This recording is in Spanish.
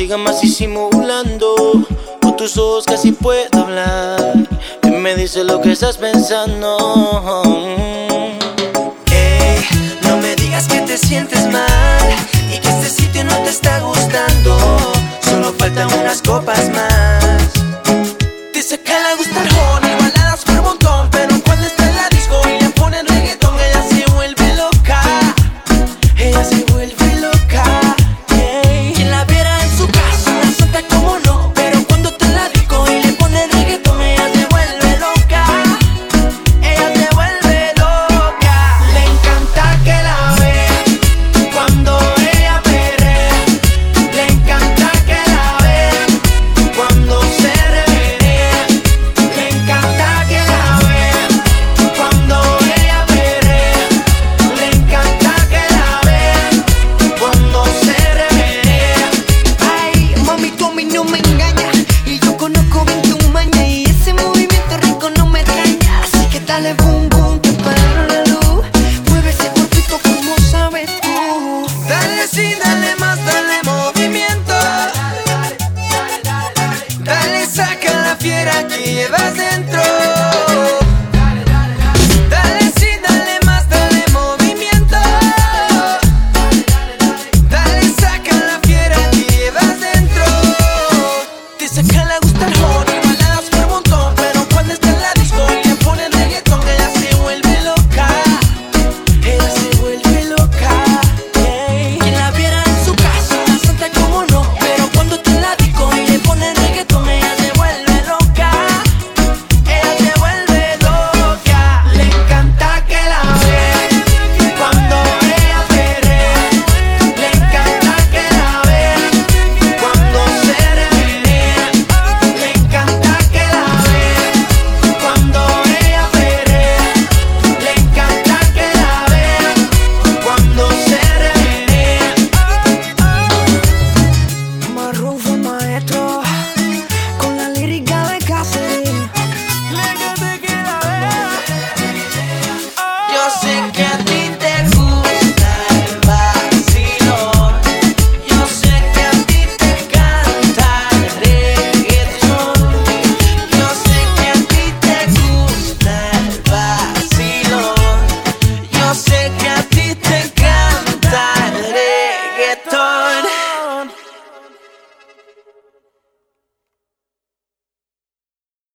siga más disimulando. Con tus ojos casi puedo hablar. Y me dice lo que estás pensando. No me digas que te sientes mal y que este sitio no te está gustando. Solo faltan unas copas más. Dice que le gusta el honey, baladas por montón, pero cuando está en la disco y le ponen reggaetón, ella se vuelve loca. Ella se vuelve loca. Quien la viera en su casa, una santa como no, pero cuando está en la disco y le ponen reggaetón, ella se vuelve loca. Ella se vuelve loca. Le encanta que la vean cuando ella perrea. Le encanta que la vean cuando se revenea. Le encanta que la vean cuando ella perrea. Le encanta que la vean cuando se revenea. Ay, mami, tú a mí no me engañas y yo conozco bien tu maña y ese movimiento rico no me extraña. Así que dale boom boom.